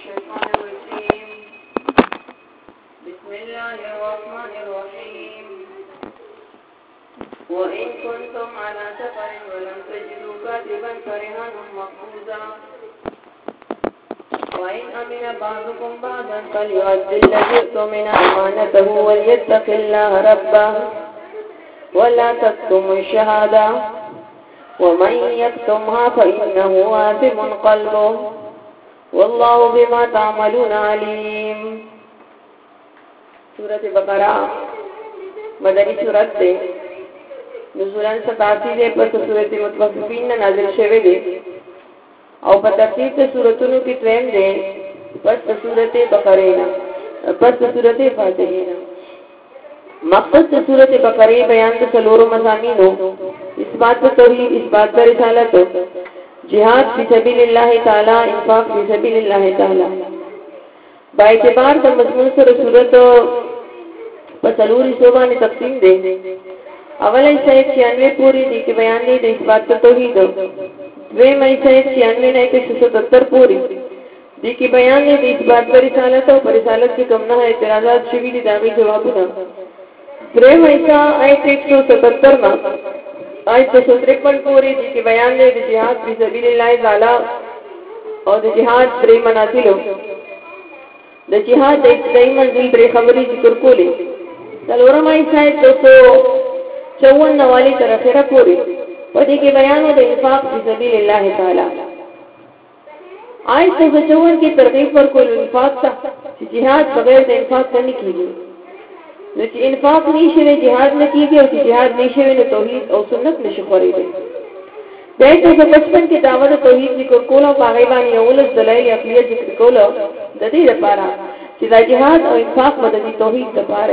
الشيطان الرجيم. بسم الله الرحمن الرحيم. وإن كنتم على سفر ولم تجدوا كاتبا فرهان مقبوضا وإن أمن بعضكم بعضا فليؤدي الذي اؤتمن أمانته وليتق الله ربه ولا تكتموا الشهادة ومن يكتمها فإنه آثم قلبه والله بما تعملون عليم. سورة بقرہ مدنی سورت دے نزولان 87 دے پس سورت متوففین نازل شوه دے او په ترتیب ته سورتونو کې دویم دے پس سورت بقرہ پس سورت فاتحه. مقصد سورت بقرہ بیان د څلورو مضامینو اثبات توحید، اثبات رسالت، جهاد فی سبیل الله تعالی، انفاق فی سبیل الله تعالی. با اعتبار د مضمون سره صورت په څلوري صوبانه تقسیم دي. اول ایسه 96 پوری دي کې بیان دي د اثبات توحید. دویم ایسه 96 نه 177 پوری دي کې بیان دي د اثبات رسالت او رسالت کې کوم نه اعتراضات شوي دي داغي جوابونه. دریم ایسه آیت 177 نه آیت 153 پوری دي کې بیان دي د جهاد فی سبیل الله تعالی او د جهاد درې منازل. د جهاد د ابتدایي منزل درې خبرې ذکر کولې. څلورم ایسه 254 والی تر اخره پوری په دې کې بیان د انفاق فی سبیل الله تعالی. آیت 254 کې ترغیب ورکول انفاق ته چې جهاد بغیر د انفاق نه کیږي. نو چې انفاق نشي نه جهاد نه کیږي او چې جهاد نشي نه توحید او سنت نشي خورېږي. د 155 کې دعوت توحید ذکر کول او هغه باندې اولس دلایل عقلیه ذکر کول د دې لپاره چې د جهاد او انفاق مددي توحید لپاره.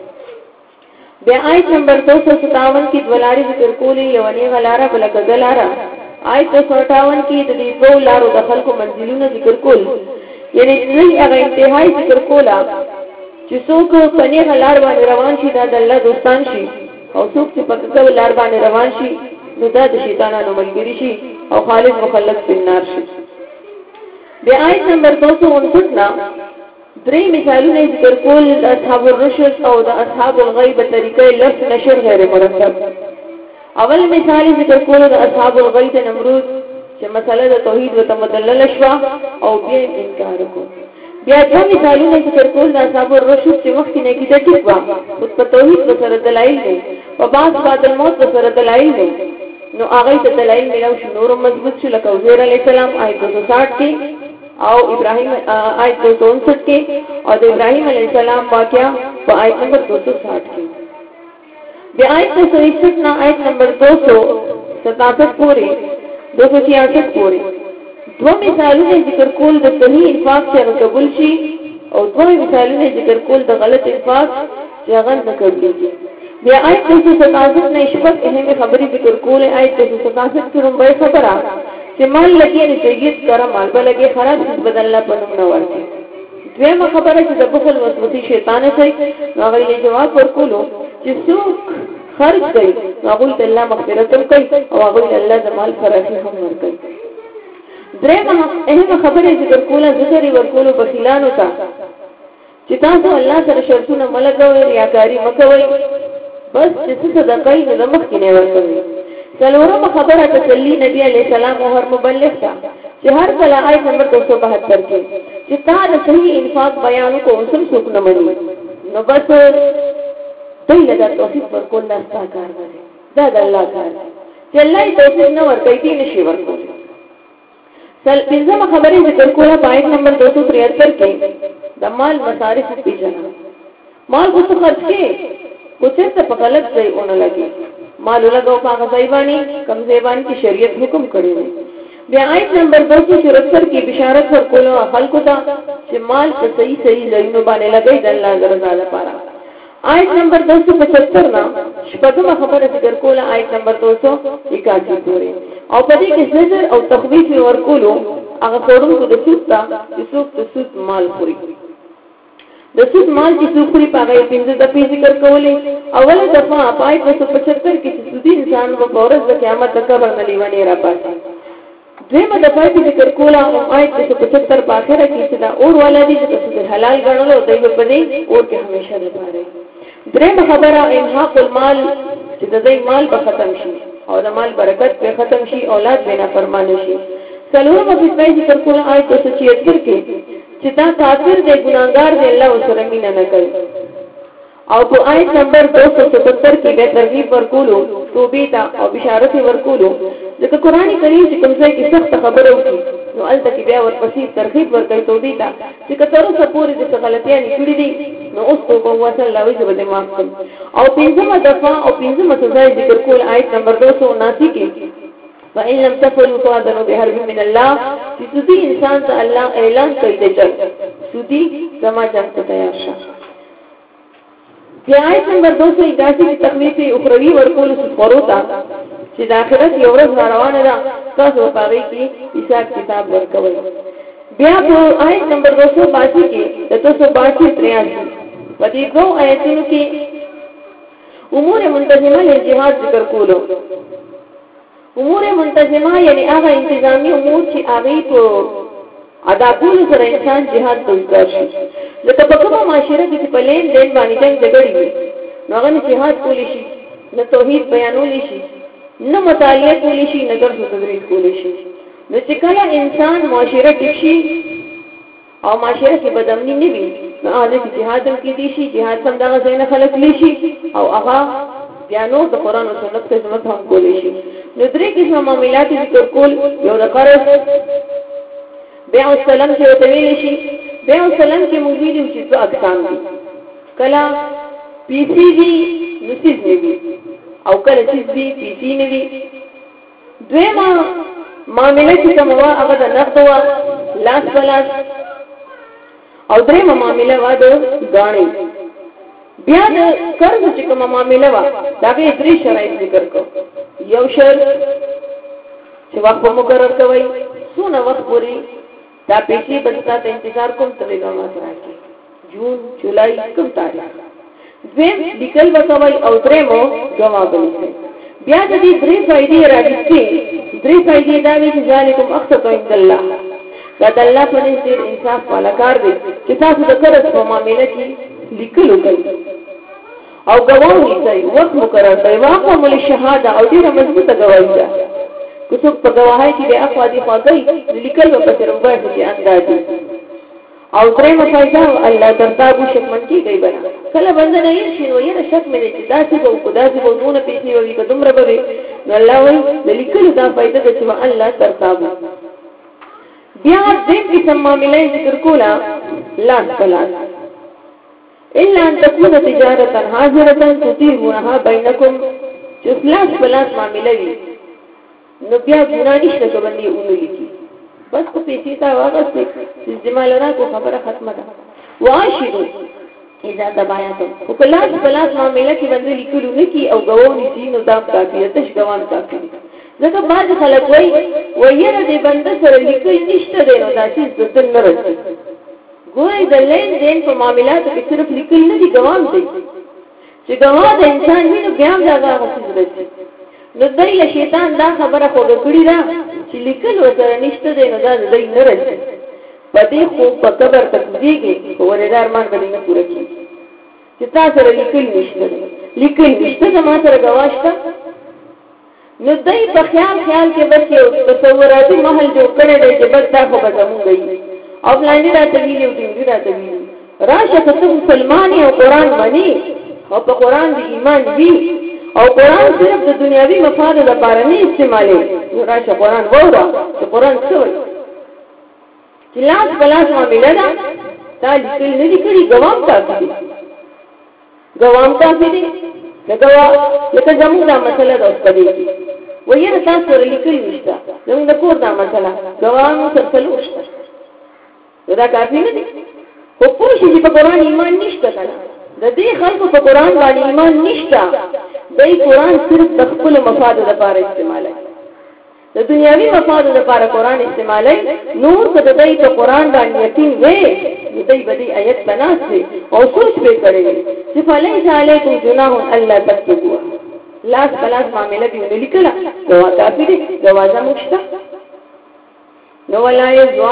بیا آیت نمبر 257 کې دولاري ذکر کولې یو نه غلاره بل کدلاره. آیت 258 کې د دې دوه لارو د خلکو منزلونه ذکر کول، یعنی دې هغه انتهایی ذکر کولا چې څوک په نه غلار باندې روان شي دا د الله دوستان شي او څوک چې په کوم لار باندې روان شي نو دا د شیطانانو ملګری شي او خالص مخلص په نار شي. بیا آیت نمبر 259 نا درې مثالونه ذکر کول د اصحاب الرشد او د اصحاب الغیب طریقې لفظ نشر غیر مرتب. اول مثال ذکر کول د اصحاب الغیب نمرود چې مسله د توحید و تمدلل شوا او بیا انکار وکړ. بیا دوه مثالونه ذکر کول د اصحاب الرشد چې وخت نه کیده ټیک وا او په توحید سره دلایل دي او بعد الموت سره دلایل دي. نو هغه ته دلایل ملو شو نور مضبوط شو لکه وزیر علی السلام آیت 260 کې او ابراهیم آیت 259 کې او د ابراهیم علی السلام واقعا په آیت نمبر 260 کې. بیا آیت 261 نه آیت نمبر 267 پورې 266 پورې دو مثالونه ذکر کول د صحیح انفاق چې قبول شي او دو مثالونه ذکر کول د غلط انفاق چې هغه نه قبولېږي. بیا آیت 267 نه شپږ اهم خبرې ذکر کول. آیت 267 کې رومبه خبره چې مال لګي نه سید کرا مال به لګي خراب څه بدل الله په نوم نه ورته. دویمه خبره چې د بخل وسوسه شیطان دی هغه یې جواب ورکولو چې څوک خرج کوي هغه ته الله مغفرت کوي او هغه ته الله د مال فراخي هم ورکوي. درېمه اهم خبره ذکر کوله ذکر ورکولو بخیلانو ته چې تاسو الله سره شرطونه ملګوي ریاکاری مکوئ بس چې څه صدقه یې د مخ کې نه ورکوي. څلورمه خبره تسلی نبی علیہ السلام او هر مبلغ ته چې هر کله آیت نمبر 272 کې چې تا د صحیح انفاق بیان کو اصل څوک نه مني نو بس دوی له توفیق ورکول نه کار کوي. دا د الله کار دی چې الله یې توفیق نه ورکوي دې نشي ورکوي. پنځمه خبره ذکر کوله په آیت نمبر 273 کې د مال مصارف پیژنه. مال کو څه خرج کې کوڅه ته په غلط ځای اون لګي مال لګاو په هغه ځای باندې کم ځای باندې شریعت حکم کړی دی. بیا آیت نمبر 274 کې بشارت ورکوله خلکو ته چې مال په صحیح ځایونو باندې لګي د الله رضا لپاره. آیت نمبر 275 نا شپږمه خبره ذکر کوله آیت نمبر 281 پورې او په دې کې زجر او تخویف ورکولو هغه خورونکو د سود ته چې څوک د سود مال خوري. د سود مال چې څوک خوري په هغه پنځه دفعې ذکر کولې. اوله دفعه آیت 275 کې چې سودي انسان په ورځ د قیامت د قبر نه لیوانې را پاتې. دویمه دفعه کې ذکر کوله آیت 175 په اخره کې چې دا اور والا دي چې حلال ګڼلو دوی په دې اور کې همیشه لپاره. درېمه خبره انحاق المال چې د دې مال به ختم شي او د مال برکت به ختم شي، اولاد به نافرمان شي. څلورمه فتنه ذکر کوله آیت 176 کې چې دا کافر دی، ګناهګار دی، الله سره مینه نه کوي. او په آیت نمبر 277 کې به ترغیب ورکولو توبې ته او بشارت ورکولو، ځکه قرآن کریم چې کوم ځای کې سخت خبره وکړي نو الته کې بیا ورپسې ترغیب ورکوي توبې ته، چې تر اوسه پورې د غلطیانې کړې دي نو اوس توبه وکړه، الله وایي چې به معاف کړي. او پنځمه دفعه او پنځمه سزا ذکر کول آیت نمبر 279 کې فإن لم تفعلوا فأذنوا بحرب من الله، چې سودي انسان ته الله اعلان کوي د جنگ، سودي زما جنگ ته تیار شه. بیا آیت نمبر 281 کې تخویف اخروی ورکول سفرو ته چې د آخرت یو ورځ روانه ده، تاسو په هغې کې حساب کتاب ورکوئ. بیا په آیت نمبر 282 کې د 282-83 په دې دوه آیتونو کې امور منتظمه له جهاد ذکر کولو. امور منتظمه یعنی هغه انتظامی امور چې هغې په ادا کولو سره انسان جهاد ته وکړ شي. لکه په کومه معاشره کې چې په لین دین باندې جنګ جګړې وي نو هغه نه جهاد کولی شي، نه توحید بیانولی شي، نه مطالعه کولی شي، نه درس و تدریس کولی شي. نو چې کله انسان معاشره ټیک شي او معاشره کې بدامني نه وي نو هغه کې جهاد هم کېدی شي، جهاد هم دغه ځای نه خلک لی شي او هغه بیا نور د قرآن او سنت خدمت هم کولی شي. نو درې قسمه معاملات ذکر کول، یو د قرض، بیع السلام چې ورته ویلی شي. بیع السلام کې موږ ویلي چې څه اقسام دي، کله پیسې دي نو څیز نه وي او کله څیز دي پیسې نه وي. دویمه معامله چې کومه وه هغه د نقد وه، لاس په لاس. او دریمه معامله وه د ګاڼې. بیا د قرض چې کومه معامله وه د هغې درې شرایط ذکر کړو. یو شرط چې وخت به مقرر کوئ، څونه وخت پورې دا پیسې به تاسو انتظار کوم ترې نو راکړي، جون جولای کوم تاریخ. دویم لیکل وکوي او درېمو جواب لیکي. بیا د دې درې فائدې راځي. درې فائدې دا وی چې ذالکم اقسط عند الله، دا د الله په نزد انصاف والا کار دی چې تاسو د قرض په معامله کې لیکل وکړئ او ګواهی کوي، وخت مقرر کوي. واقع مل شهاده او ډیره مضبوطه ګواهی ده. که څوک په ګواهی کې د اخوا دي خوا کوي لیکل به پسې روباټ کې اندازي. او درېمه فائدہ الله ترتابو شکمن کېږي بنا کله بنده نه یې شي نو یې شک مې دي چې داسې به او داسې به دونه پیسې وي که دومره به وي نو الله وایي د لیکلو دا فائدہ ده چې الله ترتابو. بیا دې قسم معاملې ذکر کولا لاس پلاس الا ان تكون تجارتا حاضره تطيرونها بينكم، چې لاس پلاس معاملې وي نو بیا ګناه نشته که باندې اونولي کی بس کو پیسې تا واغسته استعمال را کو خبره ختمه ده. واشهدوا اذا تبايعتم، او کلاس پلاس معاملې کې باندې لیکلو نه کی او غوونی دي نو دا کافی ده، شګوان کافی دي. ځکه بعض خلک وایره دې بنده سره لیکل نشته دی نو دا چې ځته نه راځي. ګورې د لین دین په معاملاتو کې صرف لیکل نه دي، ګوام دی. چې ګواه د انسان وینو بیا هم دا هغه څه راځي. نو دای له شیطان دا خبره خو کړی دا چې لیکل ورته نشته دی نو دا دای نه راځي. په دې خو په قبر تکذیږي خو ورېدار مان باندې نه پوره کیږي چې تاسو سره لیکل نشته دی، لیکل نشته دا ما سره ګواشته. نو دای په خیال کې بس یو تصوراتي محل جوړ کړی دی چې بس دا خو به زمونږ دی او فلاني راته ویلي او ټینګي راته ویلي. راشه که ته مسلمان او قرآن مني او په قرآن د ایمان وي او قرآن صرف د دنیاوي مفاد لپاره نه استعمالي نو راشه قرآن ووره چې قرآن څه وایي. چې لاس په لاس معامله ده تا لیکل نه دي کړي، ګوام کافي دی، ګوام کافي دی. لکه زمونږ دا مسله ده اوس په دې کې ویره تاسو سره لیکل نشته، زمونږ د کور دا مسله ګوام سره څلور شته، دا کافي نه دي. خو پوه شي چې په قرآن ایمان نشته که نه، د دې خلکو په قرآن باندې ایمان نشته، دی قرآن صرف د خپلو مفادو لپاره استعمالوي، د دنیاوي مفادو لپاره قرآن استعمالوي. نور که د دی په قرآن باندې یقین وی نو دی به دې آیت ته ناست وي او سوچ به کړی وي چې فلیس علیکم جناح الا تکتبوها. لاس په لاس معامله دې ونه لیکله، ګواه کافي دی، ګواه زموږ شته. نو ولا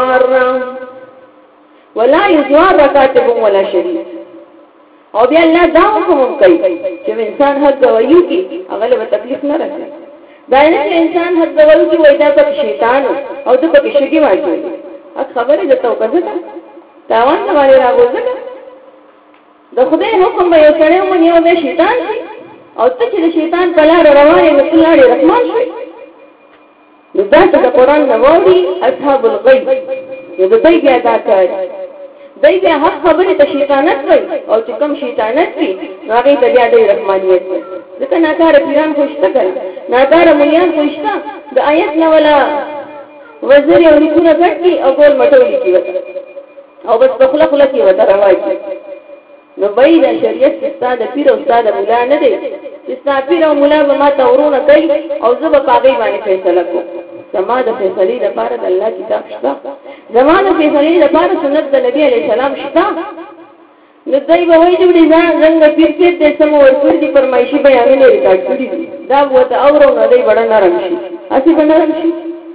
یزوار کاتب ولا شهید. او بیا الله دا حکم کوي چې انسان حق گوايو کی هغه له تکلیف نه راځي. دا نه چې انسان حق گوايو کی وای دا په شیطان او د په شګي وايي. اګه خبره ده توګه ده تاوان نه وایي راغوځه. د خدای حکم به یو سره مونږ یو د شیطان او ته چې د شیطان په لار روانې نو الله رحمان شي. نو دا چې د قران نه ووري اصحاب الغیب یو د دې بیا دا کوي. دای بیا حق خبره ته شیطانت وای او چې کوم شیطانت وي هغه ته بیا د رحمانیت وي. ځکه ناکاره پیران خوشته کړه ناکاره مليان خوشته د آیت نه ولا وزیر یو لیکونه کړي او ګول مټولې کی وته او بس په خله خله کی وته راوای. نو بای د شریعت استاد پیر او استاد مولا نه دی چې استاد پیر او مولا به ما تورونه کوي او زه به پاګی باندې فیصله کوم. زما د فیصلې لپاره د الله کتاب شته. زما د فیصلې لپاره سنت د نبی علی سلام شته. نو دای به وایي چې څنګه پیر کې د سمو ورکړي دي فرمایشي بیانونه ریکارډ کړي دي دا وته اورو نه دی وړ نرم شي اسی به نرم شي.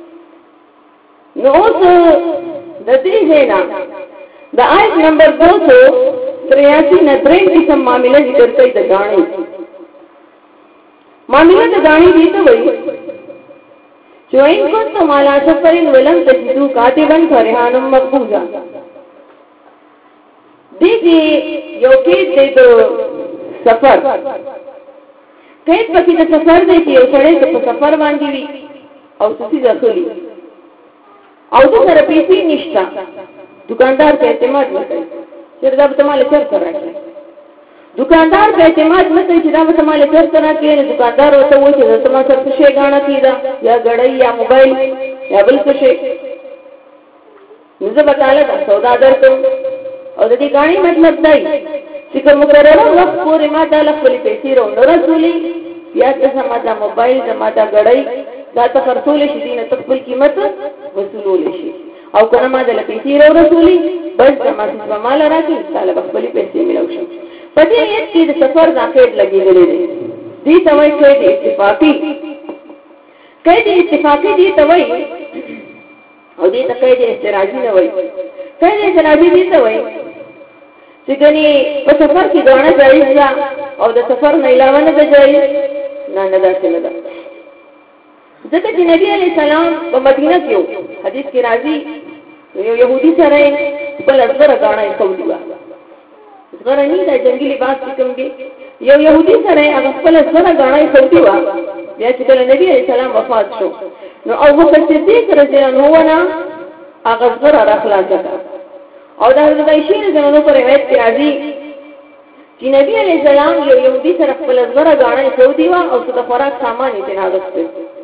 نو اوس د دې ځاینا د آیت نمبر 283 نه درې قسم معاملې ذکر کوي د غاڼې. معاملې د غاڼې دي ته وایي چوئن کنتم علی سفرین ولم تجدوا کاتبا فرحانا مقبوضا. دیکھیں یو قید دے دو سفر قید پکی دا سفر دے چی یو سڑے تو سفر باندی وی او سسی رسولی او دو سر پیسی نشتا دکاندار پہ اعتماد نکل چر دا بتمال چر کر رکھے. دکاندار په اعتماد مته چې دا به مال تر تر کې دکاندار وته وایي چې زما سره څه شي غاڼه کیدا یا غړۍ یا موبایل یا بل څه شي. نو زه به تعالی دا سودا درکم او د دې غاڼې مطلب دی چې کوم مقرره وخت پورې ما تعالی خپل پیسې ورو رسولي یا چې زما دا موبایل زما دا غړۍ دا ته خرڅول شي دینه خپل قیمت وصولول شي او کنه ما د پیسې ورو رسولي بس زما څه مال راکې تعالی خپل پیسې ملو شي. پدې یت کې د سفر ځاکېد لګېدلې دي دي توای کې د اتفاقی کې د اتفاقی دي توای او دې ته کې د استراجی نه وای کې د استراجی دي توای چې ګني په سفر کې غاڼه جایز او د سفر نه علاوه نه جایز نه دا څه نه ده. ځکه چې نبی علی سلام په مدینه کې حدیث کې راځي یو يهودي سره بل اصغر غاڼه کوي غرنی دا جنگی لباس کوم دی یو يهودي سره هغه خپل سره غاڼه کوي وا بیا چې کله نبی عليه السلام وفات شو نو ابو بکر صدیق رضی الله عنه هغه سره راخلاص کړ او دا د عائشہ رضی الله عنها پر روایت کې راځي چې نبی عليه السلام یو يهودي سره خپل سره غاڼه کوي وا او څه خوراک سامان یې نه غوښتل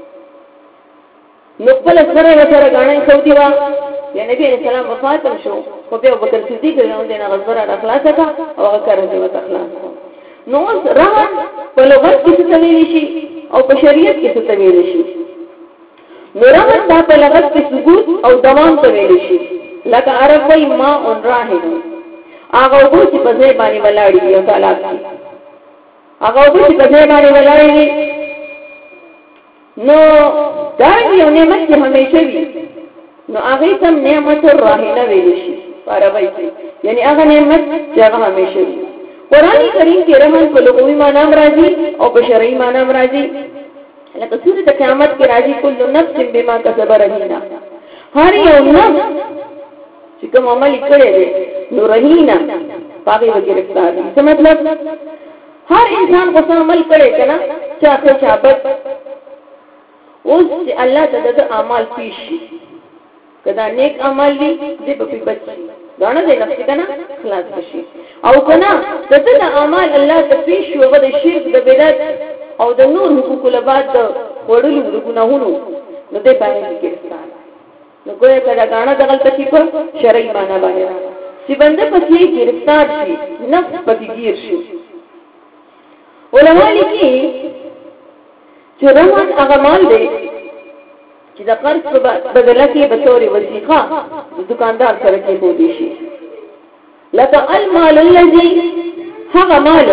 نو خپل سره غاڼه کوي وا یا نبی علیہ السلام وفات شو خو بیا ابو بکر صدیق رضی الله عنه غزبره اخلاص کا او هغه راځي وت اخلاص نو روان په لغت کې څه ویل شي او په شریعت کې څه ویل شي. نو روان دا په لغت کې ثبوت او دوام ته ویل شي لکه عرب وای ما اون راهنو هغه وګ چې په ځای باندې ولاړی یو تعالی هغه وګ چې په ځای باندې ولاړی نو دا یو نعمت چې همیشه وي نو هغه تم نعمت الرحمن ویل شي عربی یعنی هغه نعمت چې هغه همیشه وي. قرآن کریم کې رحمت په لغوي معنی راځي او په شرعي معنی راځي. لکه سورۃ قیامت کې راځي کل نفس بما کسب رهینا هر یو نفس چې کوم عمل کړی دی نو رهینا پاګې وګرفتار دي. څه مطلب هر انسان کو عمل کړي کنه چې هغه شابت اوس الله تعالی د اعمال پیش شي کدا نیک عمل دی دې په بچي غاڼه دې نفس کنه خلاص شي او کنه دغه اعمال الله ته پیش شو د شرک د بدعت او د نور حقوق له بعد وړلو د ګناهونو نو دې باندې ګرفتار نو ګویا کدا غاڼه دغه تکي په شرعي معنا باندې چې بنده پکې گرفتار شي نفس پکې گیر شي. علماء لیکي چې روان هغه مال دی چې د قرض په بدله کې به تورې وثیقه د دکاندار سره کې هودي شي لکه المال الذي هغه مال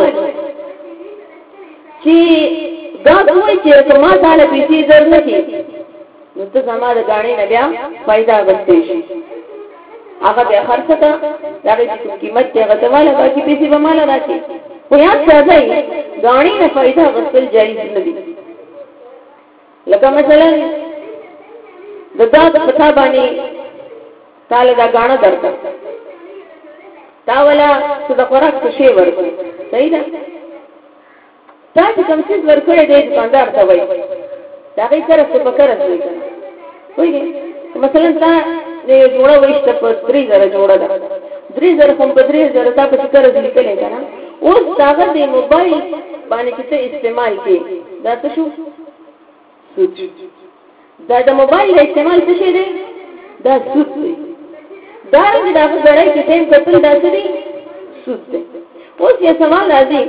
چې دا دوی چې ما تعالی پیسې درنه کې نو ته زما د غاڼې نه بیا فائدہ غوښتې شي هغه بیا خرڅه ده دا چې قیمت یې غتواله باقي پیسې به مال راځي خو یاد ساتئ غاڼې نه فائدہ غوښتل جایز نه دي لکه مثلا د داد پتا باندې تعالی دا غاڼه درته تا ولا څه د خوراک څه شی ورکړي صحیح ده تا چې کوم څه ورکړي دی دکاندار ته وایي دا غي سره څه پکره کوي وایي مثلا تا نه جوړه وښته په 3000 جوړه ده 3000 کوم په 3000 تا په څه راځي کله کنه اوس هغه د موبایل باندې چې استعمال کې دا څه شو سود دا د موبایل استعمال څه شي دی دا سود دی دا رنګ دا غړای چې تیم کتل دا څه دی سود دی اوس یې سوال راځي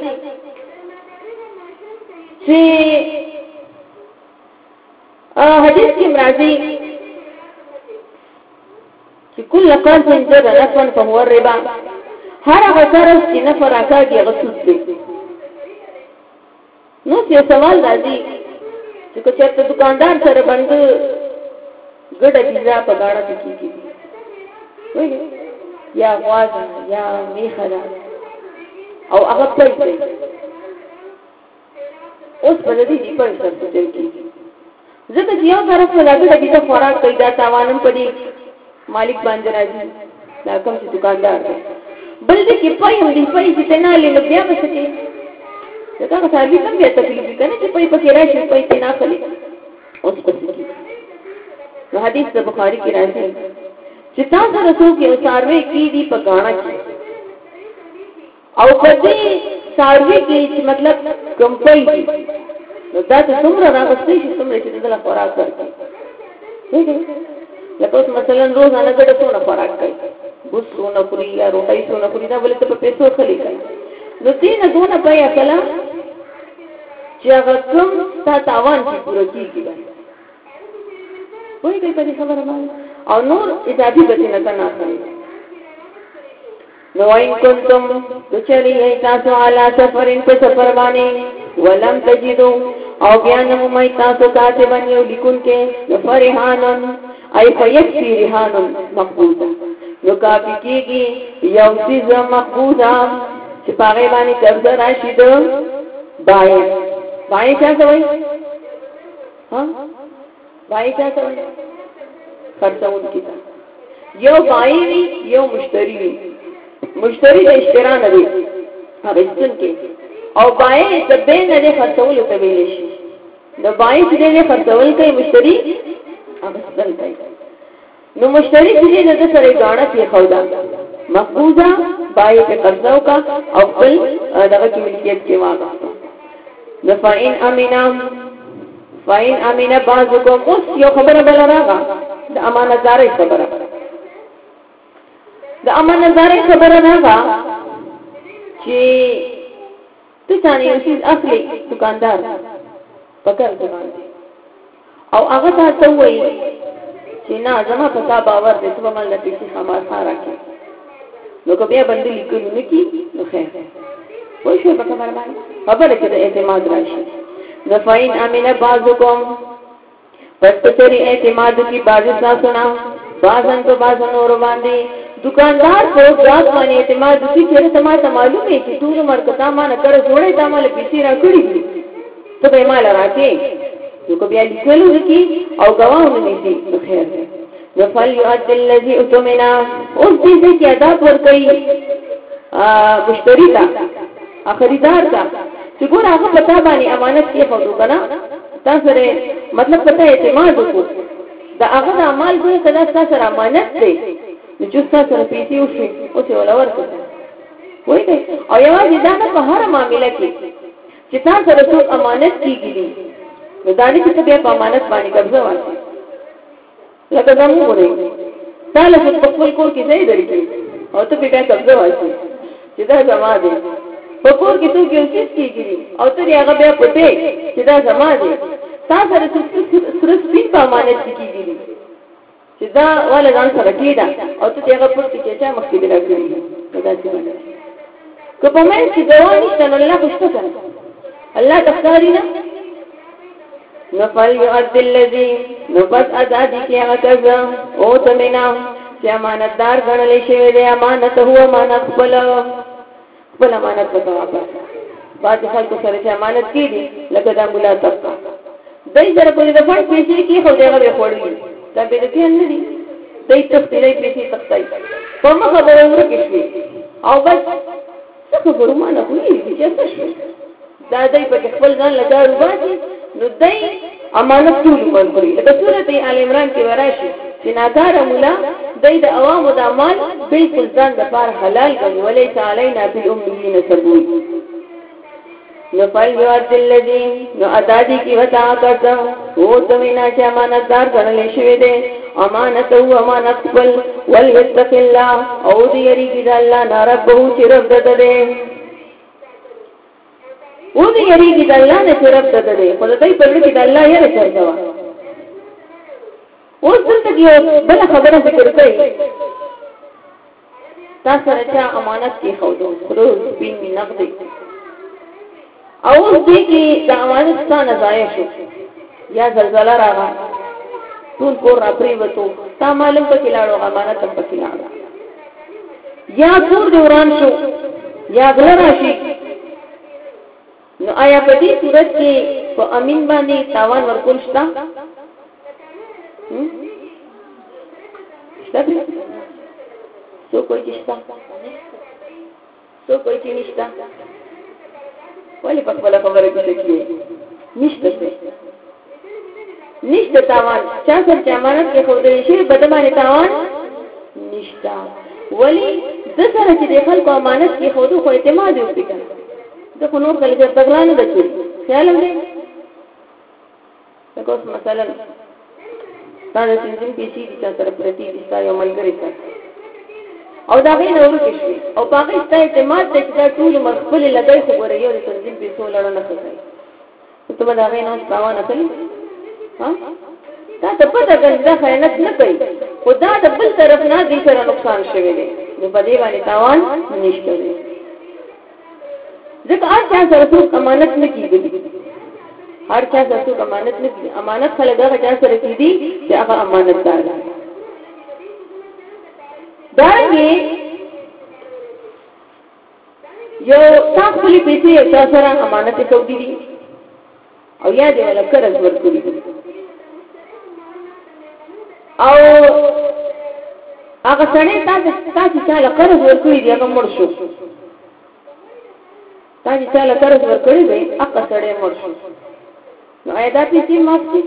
چې حدیث کې راځي چې کل قرض جر نفعا فهو الربا هر هغه قرض چې نفع راکاږي هغه سود دی نو یې سوال راځي چې چېرته دکاندار سره باندې ګډه پیزا په غاړه کې کیږي وایي یا غواړه یا میخه او هغه پیسې اوس په دې دی په سر څه کیږي ځکه چې یو طرف ته لاګه دې خوراک کوي دا تاوانم پدې مالک باندې راځي دا کوم چې دکاندار دی بل دې کې پای هم دې پای چې نه لې بیا به څه دا ساروی کم بیا تکلیف کنه چې پای پکې راشي پای ته نه خلی اوس پسې نو حدیث د بخاری کې راځي چې تاسو رسول کې ساروی کې دی په غاڼه کې او پدې ساروی کې چې مطلب کم پای دی نو دا ته څومره راغستې چې څومره چې دغه خوراک کوي لکه اوس مثلا روزانه ګډه څونه خوراک کوي بوس څونه خوري یا روټۍ څونه خوري دا ولې ته په پیسو خلی کوي نو دینه دونه پیا کلا چې هغه کوم تا تاوان چې پوره کیږي وایي دې په خبره باندې او نور اضافي بچی نه کنه اخلي نو وین کنتم چلی تاسو علا سفرین په سفر باندې ولم تجدو او بیان مې تاسو کاتبن یو لیکون کې فرحانن ای فیکفی رحانن مقبوضه نو کافی کیږي یو چیز مقبوضه چې پاره باندې قبضه راشي دو بای څه کوي ها بای څه کوي خرڅون کیتا یو بای وی یو مشتری وی مشتری د اشترا نه دی هغه څنګه او بای د بین نه خرڅول ته ویل شي د بای چې د خرڅول کوي مشتری هغه څنګه کوي نو مشتری چې د سره غاڼه کې خودا مقبوضه بای په قبضه کا او خپل دغه کې ملکیت کې واغسته فاین امینا بعضکم اوس یو خبره بل راغله د امانتداري خبره راغله چې ته ځانې یو اصلي دکاندار پکړ دکان او هغه ته وایي چې نه زما په تا باور دې ته مال نه پیسې خامار راکې نو که بیا باندې لیکل نه کی نو خیر وای شو په خبره باندې خبره کې د اعتماد راشي ظفاین امینه بعضکم پس پچری اعتماد کی باز تاسو نه بازن کو بازن اور باندې دکاندار کو ذات باندې اعتماد کی چې سما ته معلوم ہے چې ټول مرکتا ما نه کړ جوړې تا مال پیسې را کړې ته به مال راکې نو کو بیا لیکل کی او گواهونه نشي خیر وفل يؤد الذي اؤتمنا اوس دې کې ادا ور کوي مشتری تا خریدار تا چې ګور هغه پتا باندې امانت کې خو کنه تاسو سره مطلب پتا اعتماد وکړو دا هغه د عمل کوي کله تاسو سره امانت دی چې تاسو سره پیسې وشي او څه ولور کوي وایي او یوازې دا نه په هر معاملې کې چې تاسو سره څوک امانت کیږي نو دا نه چې بیا په امانت باندې قبضه واخلي لکه زموږ وره تعالی په خپل کور کې ځای درکې او ته به قبضه واخلي چې دا زما دی په کور کې څوک یو څه کیږي او ته هغه بیا پټه چې دا زما دی تاسو سره سره سپین په امانت کیږي چې دا ولا ځان سره کیدا او ته هغه پټه کې چې مخکې دی راځي دا څه باندې که په مې چې ګوان نشته نو الله خوشته کړه الله تختاری نه نفل يؤدي الذي نفس ادا دي کی غزا او تمنا چې امانتدار غنل شي د امانت هو امانت خپل امانت وته واپس بعد خلکو سره چې امانت کیږي لکه د مولا طبقه دای سره په دې فند پیسې کې خو دغه به خوړلی دا به دې نه دي دای تفصیلي پیسې تختای په مخه خبره ورکې شي او بس څه خبره نه کوي چې څه شي دا دای په خپل ځان لګاو باسي نو دای امانت ټول ورکړي لکه سورته آل عمران کې وراشي چې نادار مولا دای د عوامو د مال بالکل ځان د پار حلال کوي ولې تعالینا فی امیین سبوی نو فل یواد الذی نو ادادی کی وتا کرتا او تمینا چې امانتدار غنل شوی دی امانت او امانت خپل وليتق الله او دې یری د الله ناربو چې رب دده او دې یری د الله نه چې رب دده خو دې په دې کې د الله یې راځي اوس دلته یو بل خبره ذکر کړئ تاسو راځه امانت کې خو دوه خروج بین نقدي او دې کې د امانت څخه ضایع شو یا زلزلہ راغی ټول کور را پریوتو تا معلوم پکې لاړو امانت پکې لاړو یا کور دوران شو یا غل راشي نو آیا په دې صورت کې په امین باندې تاوان ورکول شته سو کوئی چشتا سو کوئی چی نشتا ولی پک بلا خبر کسی کیے نشتا تاوان چا سر چا امانت کے خودری شیر بدمانی تاوان نشتا ولی دسر چی دیخل کو امانت کی خودو خو اعتماد ہو بکن دخو نور کلی جب تغلانو دچوری خیالم دے لکوس مثلا تا دا تنظیم پیسی دی چا سر پرتی دیستا یو ملگری سر او دا غي نور کې شي او باقي ست اعتماد ته چې دا ټول مرخصل لګي خو غره یو تنظیم په څو لړ نه کوي ته به دا غي نه تاوان اخلي ها دا ته پته کوي دا خیانت نه کوي خدا د بل طرف نه دي سره نقصان شوی دی نو په دې باندې تاوان نشته دی ځکه هر چا سره څوک امانت نه کیږي هر چا سره څوک امانت نه کیږي امانت خلک هغه چا سره کیږي چې هغه امانتدار دی دارنگی یو تاک پلی پیسی یو چاسرا امانت کودی دی او یاد والا کرز ورکولی او آقا سڑے تاسی چالا کرز ورکولی دی آقا مرشو تاسی چالا کرز ورکولی دی آقا سڑے مرشو نو آیدا پیسی ماف سی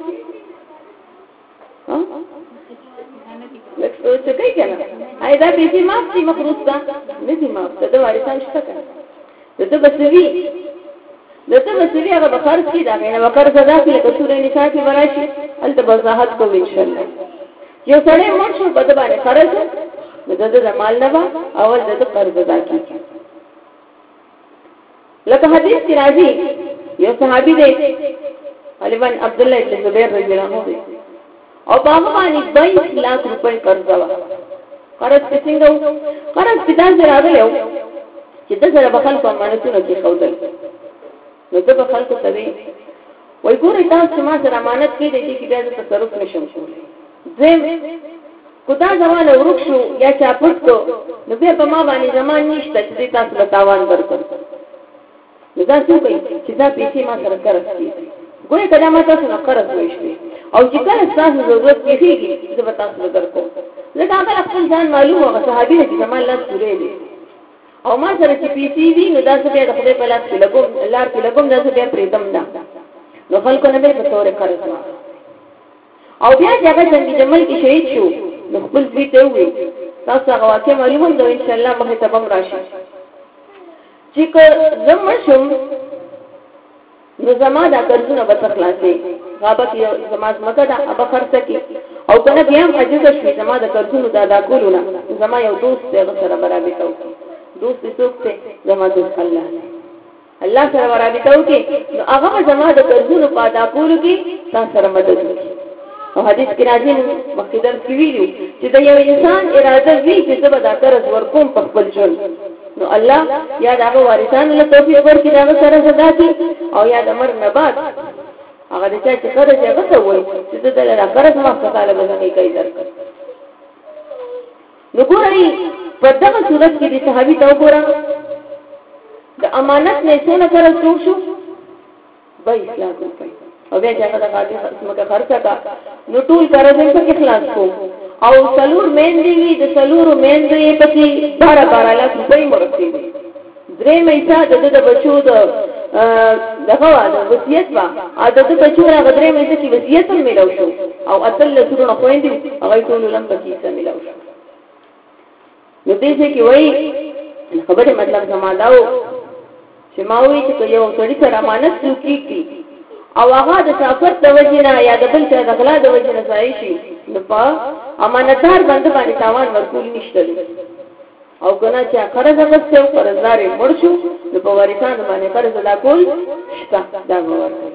څه کوي کنه ایدا پیسې معاف دي مخروص ده نه دي معاف ده د وارثان شته کنه دته بسوي هغه بخار کی دا نه وکړ صدا کې له سورې نساء کې وراشي الته وضاحت کو ان شاء الله یو سړی مرشو په دبانې قرض د مال نه اول د قرض ادا کی لکه حدیث کې راځي یو صحابي دی علي بن عبد الله بن زبير رضی الله عنه او باغ باندې 22 लाख रुपए قرض وا قرض څنګه قرض پیدا راغلو چې د سره بخل په امانتونو کې خوذل نو د بخل کو توی وای ګورې تاسو ما سره امانت کې دې کې بیا تصرف نشم کولای زم خدا زمانه ورکشو یا چا پټ کو نو بیا په ما باندې زمان نشته چې تاسو له تاوان درکړم نو دا څه کوي چې دا پیسې ما سره قرض کړي ګورې کله ما تاسو نه قرض وېشتي او چې کله تاسو ضرورت کېږي زه به تاسو درکو لکه هغه خپل ځان معلومه او صحابي چې زمان لاس پورې دي او ما سره چې پیسې دي نو دا څه د خپل په لاس کې لګوم لار کې لګوم دا څه بیا پریتم ده نو خلکو نه به په تور قرض او بیا چې هغه څنګه جمل کې شهید شو نو خپل دې ته وي تاسو هغه واقع معلومه ده ان شاء الله مخه تبم راشي چې کو زموږ شم نو زما دا قرضونه به خلاصې غابت یو زماز مکه دا ابا خرڅ کی او کنه بیا هم اجازه شوي زما د قرضونو دا کولونه زما یو دوست دی سره برابر تو دوست څوک ته زما دوست الله سره برابر تو کې نو هغه زما د قرضونو په ادا کولو کې تاسو سره مدد کوي او حدیث کې راځي مخکدر کې ویلو چې دا یو انسان اراده وی چې زما دا قرض ورکوم په خپل ژوند نو الله یا دا وارثان له توفیق ورکړي دا سره صدا کی او یا د امر نه بعد هغه د چا چې قرض هغه ته وایي چې ته دلته قرض ما څخه به نه کوي درک نو ګورئ په دغه صورت کې د صحابي ته وګوره د امانت نه څونه قرض شو 22 लाख روپۍ او بیا چې هغه د غاټي خصمه خرڅه کا نو ټول قرض یې په اخلاص کو او سلور مین دی د سلور مین دی په کې 12 लाख روپۍ مرتي دي درې مېسا د بچو دغه واده وصیت وا عادت بچو را غدرې مېسا کې وصیت هم ملو شو او اصل له سره خويندې هغه ټول لم پکې سم ملو شو نو دې چې وایي خبره مطلب سمالاو چې ماوي چې یو سړی سره امانت وکړي او هغه د سفر د وجنه یا د بل څه د غلا د وجنه ځای شي نو په امانتدار باندې تاوان ورکول نشته او کله چې قرض غوښتو قرضدار مړ شو نو په وارثانو باندې قرض ادا کول شته دا ورته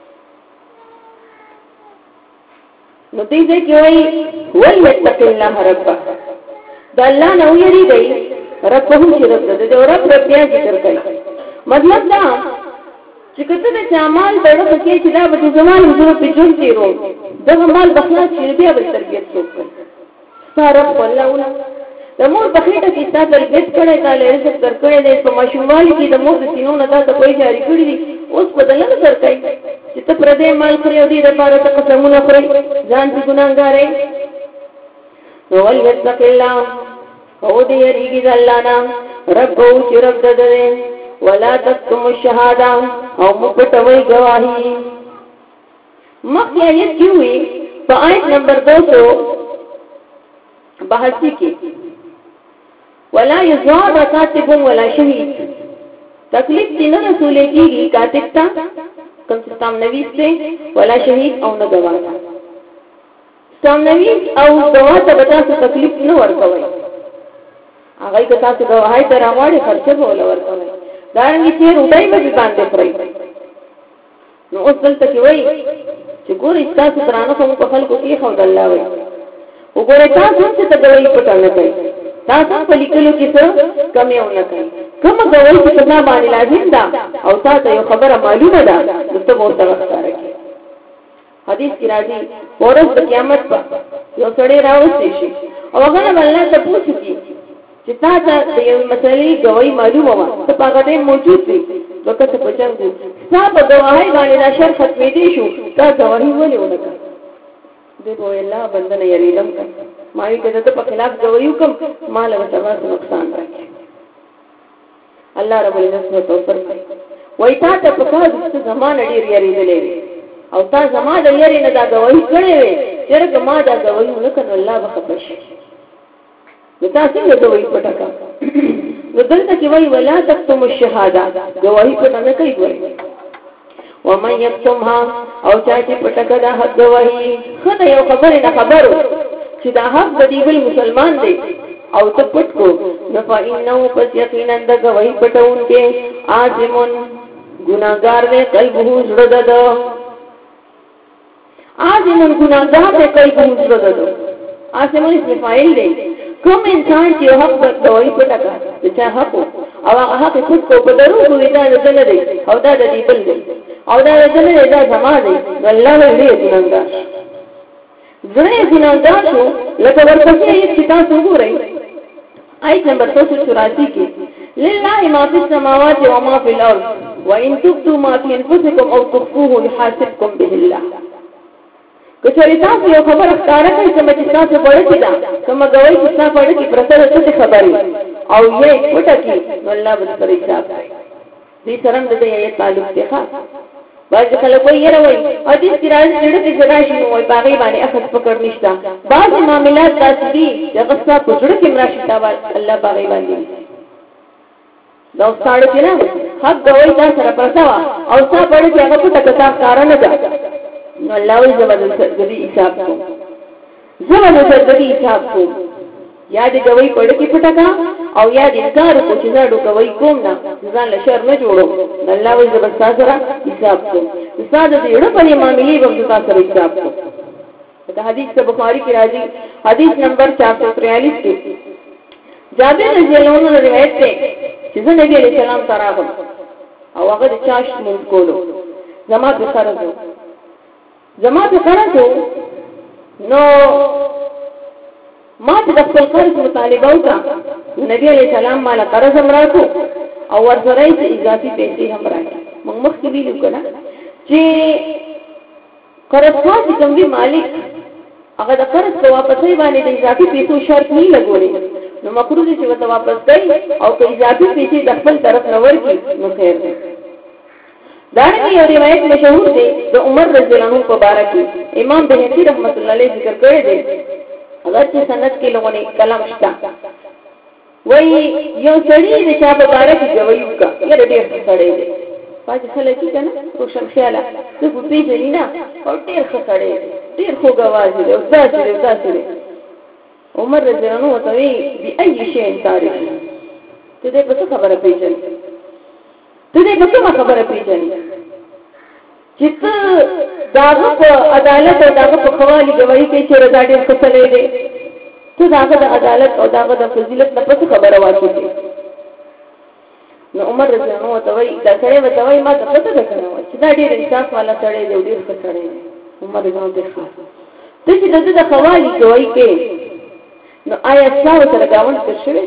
نو دې کې وایي وليتق الله ربه د الله نو یری دی رب هم چې رب دې او رب بیا ذکر کوي مطلب دا چې کته د اعمال دغه کې چې دا به زمانه زړه په جون تیرو دغه مال بخلا چې بیا به تربیت وکړي سره الله ولا د مور په خېټه کې ستاسو تربیت کړي کاله رزق درکړي دې په ماشوموالي کې د مور د سینو نه دا کوئی جاری کړی دي اوس په دلته سر کوي چې ته پر دې مال خوري او دې لپاره ته قسمونه خوري ځان دې ګناګارې نو وليتق الله او دې یریږي الله نام رب او چې رب دې ولا تكتم الشهاده او مپټوي گواہی مخکې آیت کې وي په آیت نمبر 282 کې ولا يزار كاتب ولا شهيد تکلیف دین رسول کیږي کاتب تا کوم ستام نویس ته ولا شهید او نه گواه ستام نویس او گواه ته بتا څه تکلیف نه ورکوي هغه که تاسو گواهی تر راوړې خرچه بوله ورکوي دا رنګ چې روټای به باندې پرې نو اوس دلته کې وایي چې ګورې تاسو درانه کوم په خلکو کې خو د الله وایي وګورئ تاسو چې ته گواہی پټه نه کوي تاسو په لیکلو کې څه کمی نه کوي کوم گواہی چې په باندې لازم ده او تاسو یو خبره معلومه ده نو ته مو سره ښکارا کوي حدیث کې راځي ورځ د قیامت په یو سړی راوځي شي او هغه الله ته پوښتنه چې تاسو د یو مسلې گواہی معلومه و ته هغه ټیم موجود دی وکړه په څنګه تاسو گواہی باندې دا شرط ختمې دي شو دا گواہی ولې ونکړه دغه الله بندنه یریدم ما یې کده په خلاف گواہی کوم مال او تاسو نقصان راکړي الله رب العزت توفر کوي وای تا ته په کار د زمانه ډیر یریدلې او تا زمانه د یری نه دا گواہی کړې وي چې ما دا گواہی ونکړ الله به خبر شي نو تاسو څنګه گواہی پټه نو دلته کې وای ولا تکتم الشهاده گواہی پټه نه کوي ګورئ ومن یکتمها او چا چې پټه دا حق گواہی خدای یو خبره نه خبرو چې دا حق د دې بل مسلمان دی او ته پټ کو نو فإنه پس یقینا د گواہی پټون کې آثمون ګناګار دی قلبه زړه ده آثمون ګناګار دی قلبه زړه ده آثمون اسم فاعل دی کوم انسان چې حق د گواہی پټه کوي چې حق او هغه پټ کو په درو کو دا نه دی او دا د دې بل دی او دا د دې دا زما دی الله دې ګناګار زړه ګناګار شو لکه ورپسې یې کتاب وګورئ آیت نمبر 284 کې لله ما فی السماوات و ما فی الارض وان تبدوا ما فی انفسکم او تخفوه يحاسبكم به الله کچری تاسو یو خبر ښکارا کوي چې تاسو پوهی دا کوم غوي چې تاسو پوهی چې پرسره څه خبري او یې پټه کی الله به پر حساب کوي دې سره د دې تعلق دی ښا باید خلک وایي راوي حدیث کې راځي چې د جراشي نو باغی باندې اخذ پکړ نشتا بعض معاملات داسې دي چې غصه په جوړ کې مراشي تا الله باغی باندې نو ستاره کې نه حق غوي تاسو سره پرسوا او تاسو پوهی چې هغه پټه کار کار نه ده نو الله وی زبردست دې حساب کو زبردست دې حساب کو یاد گواہی پڑھ کې پټکا او یاد انکار کو چې زړه گواہی کوم نه ځان له شر نه جوړو الله وی زبردست سره حساب کو استاد دې اړه په معاملې باندې تاسو سره حساب کو دا حدیث ته بخاری کې راځي حدیث نمبر 443 کې جابر رضی الله عنه روایت ده چې نبی علیہ السلام تراغم او هغه د چاش مونږ کولو زما په سره زما ته قرض نو ما چې د خپل قرض مطالبه وکړه نبی علیہ السلام مالا قرض هم راکو او ورسره یې اضافي پیسې هم راکړي. موږ مخکې ویلو کنه چې قرض چې کوم وی مالک هغه د قرض په واپسۍ باندې د اضافي پیسو شرط نه لګولې نو مکروه دي چې وته واپس کړي او که اضافي پیسې د خپل طرف نه ورکړي نو خیر دی. دا یو روایت مشهور دی د عمر رضی الله عنه په باره کې امام بهقی رحمت الله علیه ذکر کړی دی. اگر چې سند کې لغونی کلام شته وای یو سړی د چا په باره کې جوړ وکړه یره ډېر سړی دی پاج خلک کنه روشن خیاله د ګوتې جنینا او ډېر سړی دی ډېر خوږ आवाज دی او داسې دی. عمر رضی الله عنه ته وی بي اي شيء تاریخ ته دې په څه خبره پیژنې ته دې په څه خبره پیژنې چې داغه په عدالت او داغه په خوالي گواہی کې چې رضا ډېر خپلې دي ته داغه د عدالت او داغه د فضیلت نه پڅ خبره واچې. نو عمر رضی الله عنه ته وی دا سره وته وی ما ته پته ده کنه چې دا ډېر انصاف والا سړی دی ډېر ښه سړی دی. عمر رضی الله عنه ته چې د خوالي گواہی کې نو آیا څاو سره گاوند څه شوی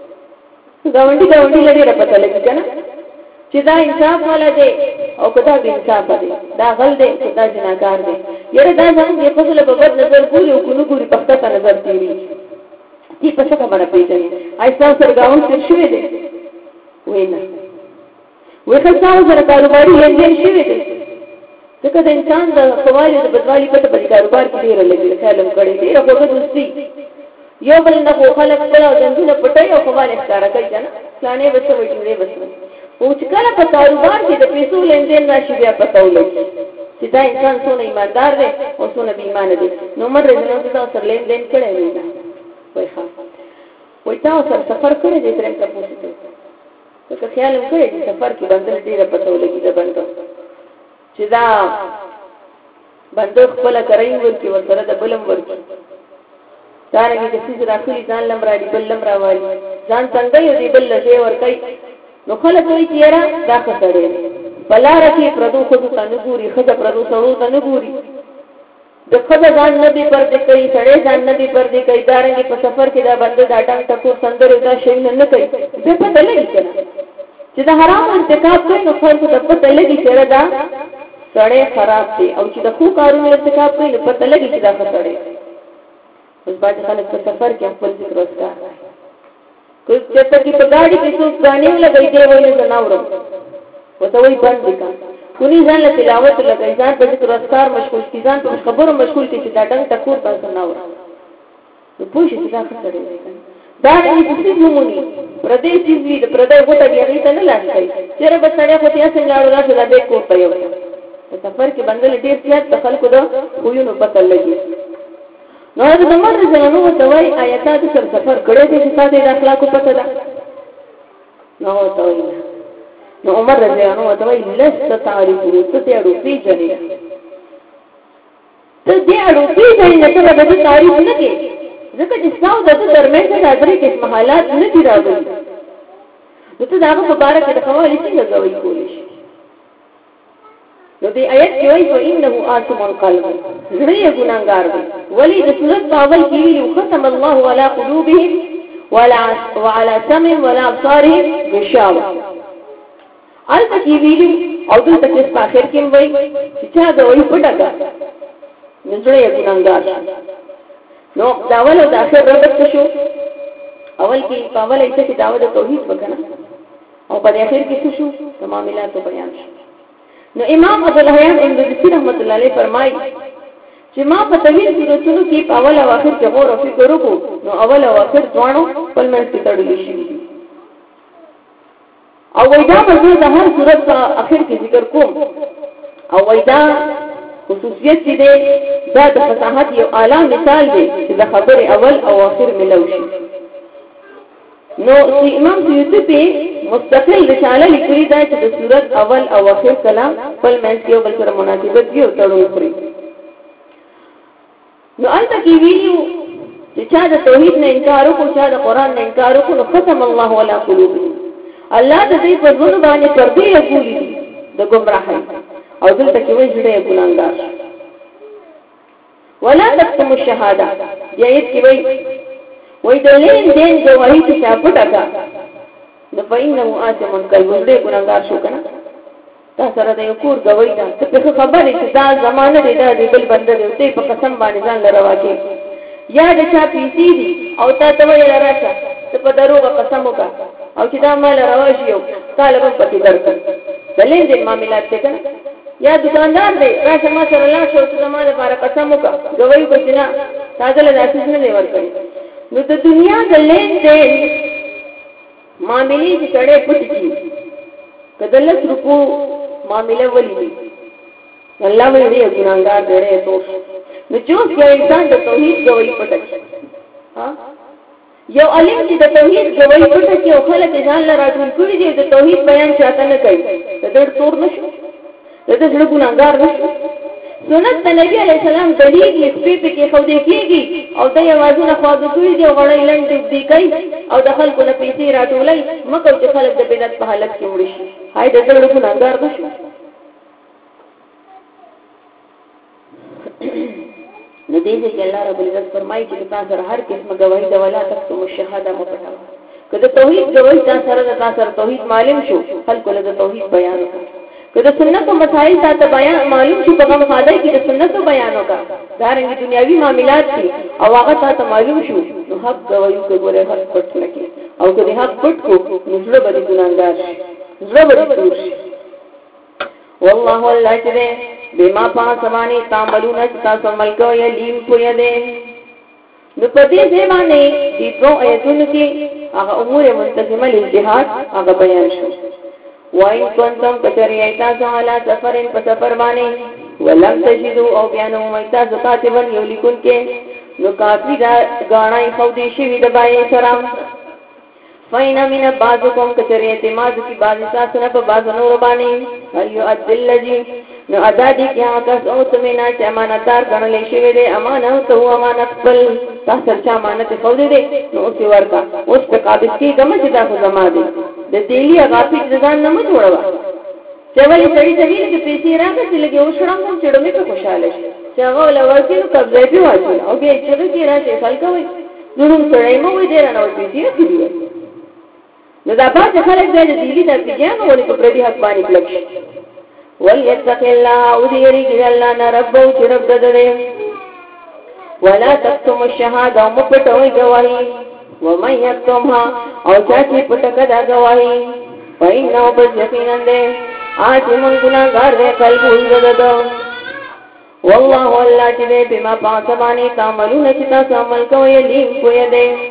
گاونډي لري را پته لګی کنه چې دا انصاف والا دی او کدا به انصاف دی دا غل دی کدا جناکار دی. یره دا څنګه په خپل په بد نظر ګوري او کو ګوري په خپل نظر تیری دې په څه خبره پیژني ایسا سره گاوند څه شوی دی وینا وې څاو سره کاروباري لنډین شوی دی ځکه د انسان د خوالي د بدوالي په تبل کاروبار کې ډیر لګي خیالم کړي ډیر په دوستي یو بل نه خلک کله دندونه پټي او خوالي ښکارا کوي کنه ځانې وسو وجوړي وسو او چې کله په کاروبار کې د پیسو لندین راشي بیا پته ولګي چې دا انسان څونه ایماندار دی او څونه بې ایمان دی. نو عمر رضی الله عنه سره لندین کړی دی وای ښه وای تاسو سره سفر کړی دی ترې تاسو ته که خیال وکړئ چې سفر کې بندر ډیره پته ولګي د بندر چې دا بندر خپل کرای ورکی ورسره د بلم ورکی دا نه چې څه راخلي ځان لمراړي بل لمراوالي ځان څنګه یو دی بل لږه ورکای نو خلک وایي چې یاره دا خطرې بلاره کې پردو خو ته نه ګوري خزه پردو سړو ته نه ګوري د خزه ځان نه دی پردې کوي سړی ځان نه دی پردې کوي دارنګ په سفر کې دا بنده دا ټنګ ټکو سندره دا شي نه کوي به پته لګي کنه چې دا حرام ارتکاب کوي نو خلکو ته پته لګي چې دا سړی خراب دی او چې د خو کارونو ارتکاب کوي نو پته لګي چې دا سړی اوس باندې خلک په سفر کې خپل ذکر وکړي کوئی چته کی په گاډي کې څوک غانې لګي دی وایي نه ناورم وته وایي باندې کا کونی ځان له تلاوت لګي ځان په ذکر اسکار مشغول کی ځان په خبرو مشغول کی چې دا ډنګ ټکور تاسو ناورم نو پوښتنه څه کوي دا دې څه کومونی پردیس دې د پردای غوټه دی هغه ته نه لاشي چیرې به سړی خو تاسو څنګه راځي دا به کوته یو سفر کې بندل ډیر زیات خلکو دا خوونه پته لګي. نو د عمر رضی الله عنه ته وایي آیاتات سره سفر کړی دی چې تاسو د اخلاقو پته ده نو ته وایي نو عمر رضی الله عنه ته وایي لست تعرفو ته اړو پیژنې ته دې اړو پیژنې ته به دې تعریف نه کې ځکه چې تاسو د درمن څخه درې قسم حالات نه دي راغلي نو ته دا په باره کې د خوالي څنګه غوي کولی شي. نو دې آیت کې وایي فإنه آثم القلب زړه ګناګار دی ولی د سورۃ باول کې ویلو ختم الله على قلوبهم وعلى سمعهم وعلى ابصارهم غشاوة البته کې ویلو او دلته کې په اخر کې وایي چې چا دا وایي پټه زړه ګناګار نو دا اول او د اخر ربط شو اول کې په اول ایسه کې داوود توحید وکړه او په اخر کې څه شو تمامات بیان شو. نو امام ابو الحیان اندلسی رحمت الله علیه فرمایي چې ما په طویل سورتونو کې په اول او اخر کې غور او فکر وکړو نو اول او اخر ځوانو په منځ کې تړلې شي او وایدا په د هر سورت په اخر کې ذکر کوم او وایدا خصوصیت چې ده دا د فصاحت یو اعلی مثال دی چې د خبره اول او اخر ملو شي. نو امام سیوطی مستقل رساله لیکلي ده چې د صورت اول او اخر کلام بل منځ یو بل سره مناسبت دی او تړون خوري. نو البته کې ویلو چې چا د توحید نه انکار وکړي چا د قران نه انکار وکړي نو ختم الله علی قلوبهم الله د دې په ځونه باندې پردې لګولې د گمراهۍ او دلته کې وایي چې ګناګار ولا تكتموا الشهاده یایت کی وای د لین دین گواہی چې چا پټه کا نو فإنه آثم کالمجرم ګناګار شو کنه تا سره د یو کور گواہی ده ته په خبرې چې دا زمانه دی دا د بل بنده دی ته په قسم باندې ځان لروا کې یا د چا پیسې دي او تا ته ویل راشه ته په دروغه قسم وکړه او چې دا مال راوښي یو طالب په دې درته بلین دې معاملات ته کنه یا دکاندار دی راشه ما سره لاړ شو ته زما لپاره قسم وکړه گواہی وکړه نه تاسو له داسې نه دی ورکړي نو د دنیا د لین دین معاملې چې سړی پټ کړي کله 10 روپو معاملې ولې دي الله مې دې ګناګار ډېرې توش نو چې یو انسان د توحید گواہی پټ کړي ها یو علم چې د توحید گواہی پټ کړي او خلک ځان له راټول کړي دي د توحید بیان چاته نه کوي د دې تور نشي د دې څلو ګناګار نشي سنت نبی علیہ السلام دلیل سپی په کې خو دې کېږي او د یوازونه خواږه کړی دی غړې لنډ دې کوي او د خلکو له پیسې راټولای مکه چې خلک د بدعت په حالت کې وړي شي هاي د ټول ګناګار نشي نو دې چې الله رب العزت فرمایي چې تاسو هر قسم گواہی د ولا تکتم الشهاده مپټاو کله توحید گواہی تاسو سره توحید معلوم شو خلکو له توحید بیان وکړه کله سنت او مسائل ته بیان معلوم شي په کوم حالت کې د سنت بیان وکړه دا رنګ دنیوي معاملات دي او هغه ته معلوم شو نو حق گواہی کوي حق پټ نکي او کله حق پټ کو نو زړه باندې ګناګار زړه باندې والله الله دې بما پاسمانی تعملون تاسو عمل کوي لیم کوي دې نو په دې ځمانه دې په ایتونو کې هغه امور منتظمه للجهاد هغه بیان شو وَإِن كُنتُمْ كَتَرِيَيْتَا عَلَى سَفَرٍ فَسَفَرْ بَانِي وَلَمْ تَجِدُوا أَوْ بِيَانُوا مَيْتَا كَاتِبًا يُلِكُنْ کې نو کافی دا غاڼای خو دې شي د بای سلام فَإِنَّ مِنَ بَعْضِكُمْ كَتَرِيَيْتَ مَا ذِكِي بَعْضِ سَنَ بَعْضَ نُورَ بَانِي هَلْ يُؤَدِّي الَّذِي نو ادا دي کې هغه څو تمنا چې امانتدار ګڼل شي دې امانت او امانت خپل تاسو چې امانت خو دې نو څه ورکا اوس په قابل کې کوم چې تاسو زما دي د دلی هغه په ځان نه مو جوړوا چې ولې سړي ته ویل چې پیسې راځي چې لګي وشړم چې ډمې په خوشاله شي چې هغه لورکې نو قبضه دی واچول او به چې دې راځي خلک وي نو سړی مو وي دې نه پیسې اخلي نو دا به خلک دې دلی ته پیګانو ولې په پردي حق باندې کلک وَلْيَتَّقِ اللَّهَ أُذِيرِكِ اللَّهَ رَبَّهُ رَبَّ دَدَ وَلَا تَكْتُمُ الشَّهَادَةَ مُپټوي گواہی وَمَن يَكْتُمْهَا او چاچی پټکدا گواہی فإنه بَيَقِينًا دَ آثم گناهګار دې قلب ولدد والله الله چې بما پاسبانی تعملون چې تاسو عمل کوئ لیم کوی دې